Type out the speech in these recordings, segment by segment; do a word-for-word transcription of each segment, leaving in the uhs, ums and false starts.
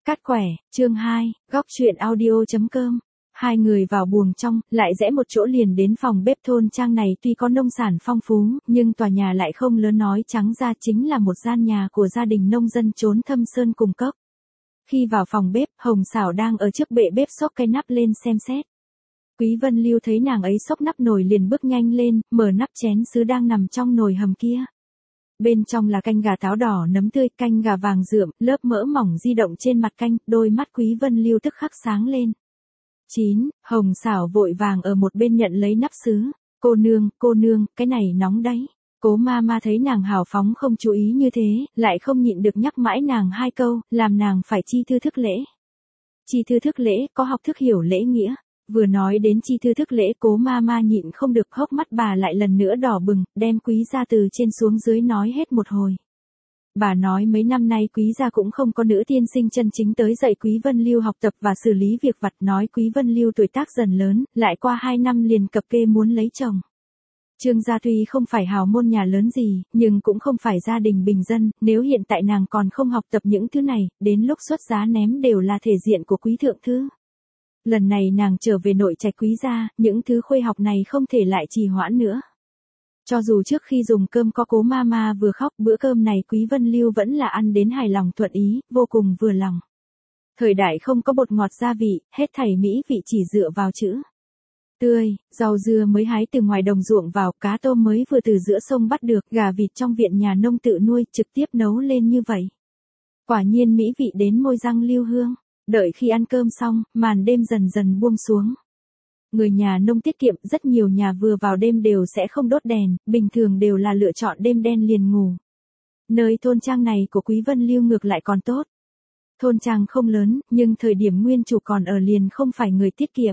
Cắt quẻ, chương hai, góc truyện audio.com. Hai người vào buồng trong, lại rẽ một chỗ liền đến phòng bếp. Thôn trang này tuy có nông sản phong phú, nhưng tòa nhà lại không lớn, nói trắng ra chính là một gian nhà của gia đình nông dân chốn thâm sơn cùng cốc. Khi vào phòng bếp, Hồng Sảo đang ở trước bệ bếp xốc cái nắp lên xem xét. Quý Vân Lưu thấy nàng ấy xốc nắp nồi liền bước nhanh lên, mở nắp chén sứ đang nằm trong nồi hầm kia. Bên trong là canh gà táo đỏ nấm tươi, canh gà vàng rượm, lớp mỡ mỏng di động trên mặt canh, đôi mắt Quý Vân Lưu tức khắc sáng lên. Chín, Hồng Sảo vội vàng ở một bên nhận lấy nắp sứ. Cô nương, cô nương, cái này nóng đấy. Cố ma ma thấy nàng hào phóng không chú ý như thế, lại không nhịn được nhắc mãi nàng hai câu, làm nàng phải chi thư thức lễ. Chi thư thức lễ, có học thức hiểu lễ nghĩa. Vừa nói đến chi thư thức lễ, Cố ma ma nhịn không được, hốc mắt bà lại lần nữa đỏ bừng, đem Quý gia từ trên xuống dưới nói hết một hồi. Bà nói mấy năm nay Quý gia cũng không có nữ tiên sinh chân chính tới dạy Quý Vân Lưu học tập và xử lý việc vặt, nói Quý Vân Lưu tuổi tác dần lớn, lại qua hai năm liền cập kê muốn lấy chồng. Trương gia tuy không phải hào môn nhà lớn gì, nhưng cũng không phải gia đình bình dân, nếu hiện tại nàng còn không học tập những thứ này, đến lúc xuất giá ném đều là thể diện của Quý thượng thư. Lần này nàng trở về nội trạch Quý gia, những thứ khuê học này không thể lại trì hoãn nữa. Cho dù trước khi dùng cơm có Cố ma ma vừa khóc, bữa cơm này Quý Vân Lưu vẫn là ăn đến hài lòng thuận ý, vô cùng vừa lòng. Thời đại không có bột ngọt gia vị, hết thảy mỹ vị chỉ dựa vào chữ tươi, rau dưa mới hái từ ngoài đồng ruộng vào, cá tôm mới vừa từ giữa sông bắt được, gà vịt trong viện nhà nông tự nuôi, trực tiếp nấu lên như vậy. Quả nhiên mỹ vị đến môi răng lưu hương. Đợi khi ăn cơm xong, màn đêm dần dần buông xuống. Người nhà nông tiết kiệm, rất nhiều nhà vừa vào đêm đều sẽ không đốt đèn, bình thường đều là lựa chọn đêm đen liền ngủ. Nơi thôn trang này của Quý Vân Lưu ngược lại còn tốt. Thôn trang không lớn, nhưng thời điểm nguyên chủ còn ở liền không phải người tiết kiệm.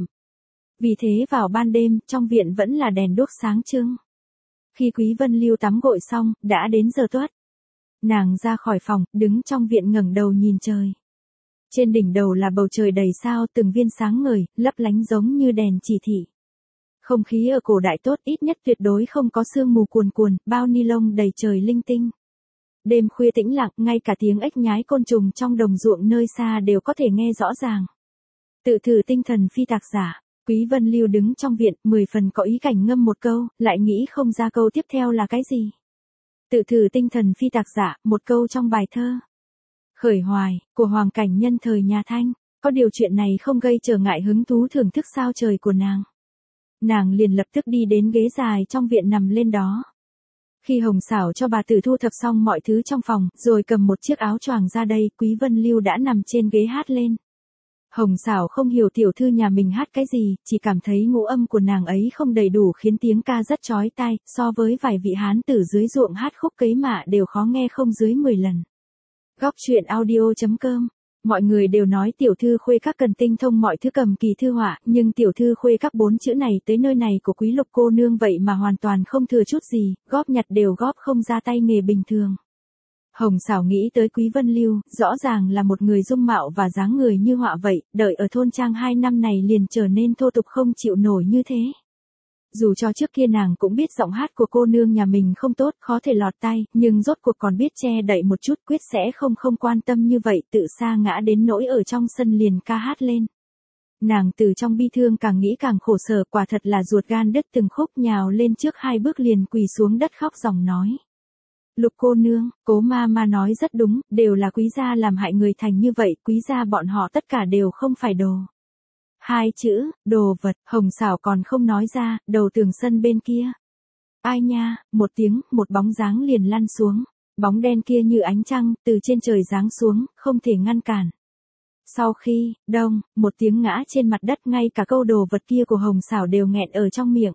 Vì thế vào ban đêm, trong viện vẫn là đèn đuốc sáng trưng. Khi Quý Vân Lưu tắm gội xong, đã đến giờ tuất. Nàng ra khỏi phòng, đứng trong viện ngẩng đầu nhìn trời. Trên đỉnh đầu là bầu trời đầy sao, từng viên sáng ngời, lấp lánh giống như đèn chỉ thị. Không khí ở cổ đại tốt, ít nhất tuyệt đối không có sương mù cuồn cuồn, bao ni lông đầy trời linh tinh. Đêm khuya tĩnh lặng, ngay cả tiếng ếch nhái côn trùng trong đồng ruộng nơi xa đều có thể nghe rõ ràng. Tự thử tinh thần phi tạc giả, Quý Vân Lưu đứng trong viện, mười phần có ý cảnh ngâm một câu, lại nghĩ không ra câu tiếp theo là cái gì. Tự thử tinh thần phi tạc giả, một câu trong bài thơ. Khởi hoài, của Hoàng Cảnh Nhân thời nhà Thanh, có điều chuyện này không gây trở ngại hứng thú thưởng thức sao trời của nàng. Nàng liền lập tức đi đến ghế dài trong viện nằm lên đó. Khi Hồng Sảo cho bà tử thu thập xong mọi thứ trong phòng, rồi cầm một chiếc áo choàng ra đây, Quý Vân Lưu đã nằm trên ghế hát lên. Hồng Sảo không hiểu tiểu thư nhà mình hát cái gì, chỉ cảm thấy ngũ âm của nàng ấy không đầy đủ khiến tiếng ca rất chói tai, so với vài vị hán tử dưới ruộng hát khúc cấy mạ đều khó nghe không dưới mười lần. Góc truyện audio.com. Mọi người đều nói tiểu thư khuê các cần tinh thông mọi thứ cầm kỳ thư họa, nhưng tiểu thư khuê các bốn chữ này tới nơi này của Quý Lục cô nương vậy mà hoàn toàn không thừa chút gì, góp nhặt đều góp không ra tay nghề bình thường. Hồng Sảo nghĩ tới Quý Vân Lưu, rõ ràng là một người dung mạo và dáng người như họa vậy, đợi ở thôn trang hai năm này liền trở nên thô tục không chịu nổi như thế. Dù cho trước kia nàng cũng biết giọng hát của cô nương nhà mình không tốt, khó thể lọt tai, nhưng rốt cuộc còn biết che đậy một chút, quyết sẽ không không quan tâm như vậy, tự sa ngã đến nỗi ở trong sân liền ca hát lên. Nàng từ trong bi thương càng nghĩ càng khổ sở, quả thật là ruột gan đứt từng khúc, nhào lên trước hai bước liền quỳ xuống đất khóc ròng nói. Lục cô nương, Cố ma ma nói rất đúng, đều là Quý gia làm hại người thành như vậy, Quý gia bọn họ tất cả đều không phải đồ. Hai chữ, đồ vật, Hồng Sảo còn không nói ra, đầu tường sân bên kia. Ai nha, một tiếng, một bóng dáng liền lăn xuống. Bóng đen kia như ánh trăng, từ trên trời giáng xuống, không thể ngăn cản. Sau khi, đông, một tiếng ngã trên mặt đất, ngay cả câu đồ vật kia của Hồng Sảo đều nghẹn ở trong miệng.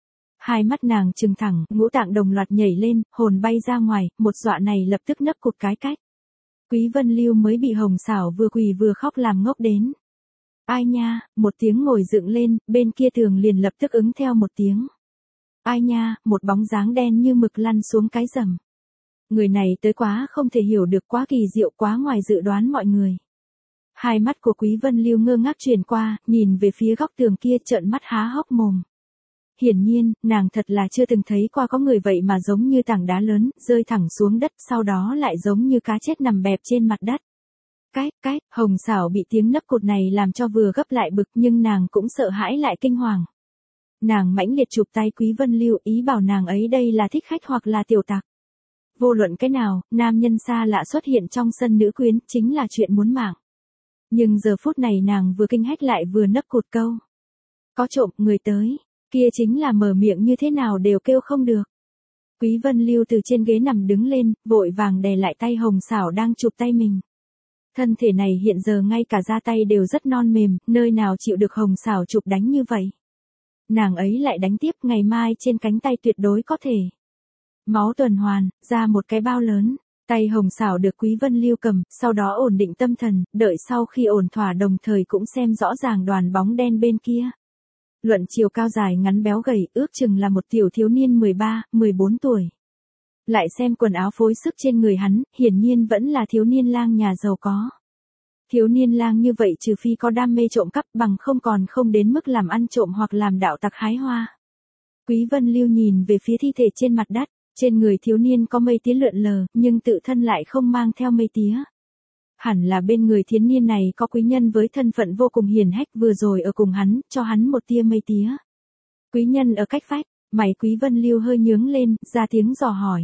Hai mắt nàng trừng thẳng, ngũ tạng đồng loạt nhảy lên, hồn bay ra ngoài, một dọa này lập tức nấp cụt cái cách. Quý Vân Lưu mới bị Hồng Sảo vừa quỳ vừa khóc làm ngốc đến. Ai nha, một tiếng ngồi dựng lên, bên kia tường liền lập tức ứng theo một tiếng. Ai nha, một bóng dáng đen như mực lăn xuống cái rầm. Người này tới quá không thể hiểu được, quá kỳ diệu, quá ngoài dự đoán mọi người. Hai mắt của Quý Vân Lưu ngơ ngác chuyển qua, nhìn về phía góc tường kia trợn mắt há hốc mồm. Hiển nhiên, nàng thật là chưa từng thấy qua có người vậy mà giống như tảng đá lớn, rơi thẳng xuống đất, sau đó lại giống như cá chết nằm bẹp trên mặt đất. cái, cái, Hồng Sảo bị tiếng nấc cột này làm cho vừa gấp lại bực nhưng nàng cũng sợ hãi lại kinh hoàng. Nàng mãnh liệt chụp tay Quý Vân Lưu ý bảo nàng ấy đây là thích khách hoặc là tiểu tặc. Vô luận cái nào, nam nhân xa lạ xuất hiện trong sân nữ quyến chính là chuyện muốn mạng. Nhưng giờ phút này nàng vừa kinh hách lại vừa nấc cột câu. Có trộm, người tới, kia chính là mở miệng như thế nào đều kêu không được. Quý Vân Lưu từ trên ghế nằm đứng lên, vội vàng đè lại tay Hồng Sảo đang chụp tay mình. Thân thể này hiện giờ ngay cả da tay đều rất non mềm, nơi nào chịu được Hồng Sảo chụp đánh như vậy. Nàng ấy lại đánh tiếp, ngày mai trên cánh tay tuyệt đối có thể. Máu tuần hoàn, ra một cái bao lớn. Tay Hồng Sảo được Quý Vân Lưu cầm, sau đó ổn định tâm thần, đợi sau khi ổn thỏa đồng thời cũng xem rõ ràng đoàn bóng đen bên kia. Luận chiều cao dài ngắn béo gầy, ước chừng là một tiểu thiếu niên mười ba, mười bốn tuổi. Lại xem quần áo phối sức trên người hắn, hiển nhiên vẫn là thiếu niên lang nhà giàu có. Thiếu niên lang như vậy trừ phi có đam mê trộm cắp bằng không còn không đến mức làm ăn trộm hoặc làm đạo tặc hái hoa. Quý Vân Lưu nhìn về phía thi thể trên mặt đất, trên người thiếu niên có mây tía lượn lờ, nhưng tự thân lại không mang theo mây tía. Hẳn là bên người thiếu niên này có quý nhân với thân phận vô cùng hiền hách vừa rồi ở cùng hắn, cho hắn một tia mây tía. Quý nhân ở cách vách, mày Quý Vân Lưu hơi nhướng lên, ra tiếng dò hỏi.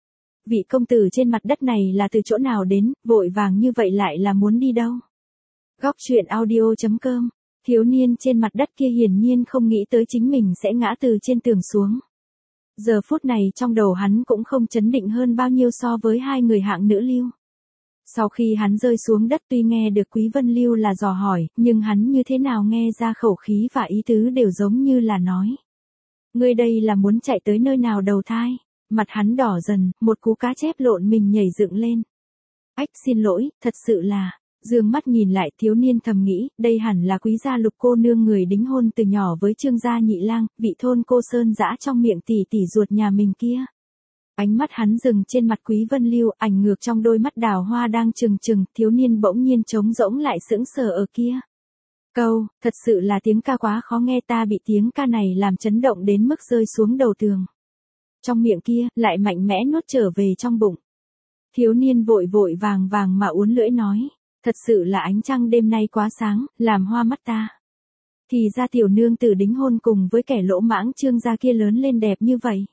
Vị công tử trên mặt đất này là từ chỗ nào đến, vội vàng như vậy lại là muốn đi đâu? Góc truyện audio chấm com. Thiếu niên trên mặt đất kia hiển nhiên không nghĩ tới chính mình sẽ ngã từ trên tường xuống. Giờ phút này trong đầu hắn cũng không chấn định hơn bao nhiêu so với hai người hạng nữ lưu. Sau khi hắn rơi xuống đất tuy nghe được Quý Vân Lưu là dò hỏi, nhưng hắn như thế nào nghe ra khẩu khí và ý tứ đều giống như là nói. Ngươi đây là muốn chạy tới nơi nào đầu thai? Mặt hắn đỏ dần, một cú cá chép lộn mình nhảy dựng lên. Ách xin lỗi, thật sự là, dương mắt nhìn lại thiếu niên thầm nghĩ, đây hẳn là Quý gia Lục cô nương người đính hôn từ nhỏ với Trương gia nhị lang, vị thôn cô sơn dã trong miệng tỷ tỷ ruột nhà mình kia. Ánh mắt hắn dừng trên mặt Quý Vân Lưu, ảnh ngược trong đôi mắt đào hoa đang trừng trừng, thiếu niên bỗng nhiên trống rỗng lại sững sờ ở kia. Câu, thật sự là tiếng ca quá khó nghe, ta bị tiếng ca này làm chấn động đến mức rơi xuống đầu tường. Trong miệng kia, lại mạnh mẽ nuốt trở về trong bụng. Thiếu niên vội vội vàng vàng mà uốn lưỡi nói, thật sự là ánh trăng đêm nay quá sáng, làm hoa mắt ta. Thì ra tiểu nương tử đính hôn cùng với kẻ lỗ mãng Trương gia kia lớn lên đẹp như vậy.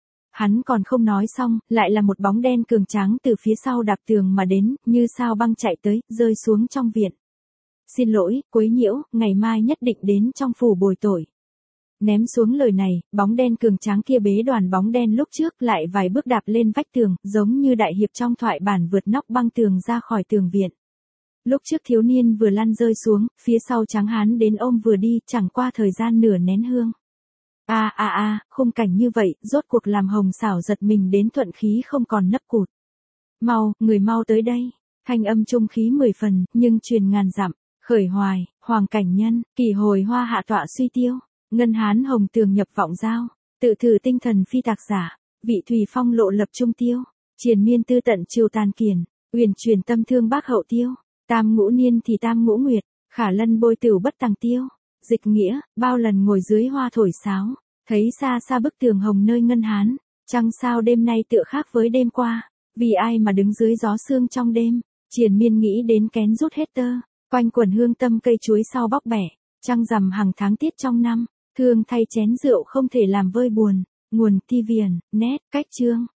Hắn còn không nói xong, lại là một bóng đen cường tráng từ phía sau đạp tường mà đến, như sao băng chạy tới, rơi xuống trong viện. Xin lỗi, quấy nhiễu, ngày mai nhất định đến trong phủ bồi tội. Ném xuống lời này, bóng đen cường tráng kia bế đoàn bóng đen lúc trước lại vài bước đạp lên vách tường, giống như đại hiệp trong thoại bản vượt nóc băng tường ra khỏi tường viện. Lúc trước thiếu niên vừa lăn rơi xuống, phía sau tráng hán đến ôm vừa đi, chẳng qua thời gian nửa nén hương. A a a, khung cảnh như vậy, rốt cuộc làm Hồng Sảo giật mình đến thuận khí không còn nấp cụt. Mau, người mau tới đây. Thanh âm trung khí mười phần, nhưng truyền ngàn dặm, khởi hoài, hoàng cảnh nhân, kỳ hồi hoa hạ tọa suy tiêu. Ngân hán hồng tường nhập vọng giao, tự thử tinh thần phi tạc giả, vị thủy phong lộ lập trung tiêu, triền miên tư tận triều tàn kiền, uyển truyền tâm thương bác hậu tiêu, tam ngũ niên thì tam ngũ nguyệt, khả lân bôi tửu bất tàng tiêu, dịch nghĩa, bao lần ngồi dưới hoa thổi sáo, thấy xa xa bức tường hồng nơi ngân hán, trăng sao đêm nay tựa khác với đêm qua, vì ai mà đứng dưới gió sương trong đêm, triền miên nghĩ đến kén rút hết tơ, quanh quần hương tâm cây chuối sau bóc bẻ, trăng rằm hàng tháng tiết trong năm. Thương thay chén rượu không thể làm vơi buồn, nguồn ti viền, nét, cách chương.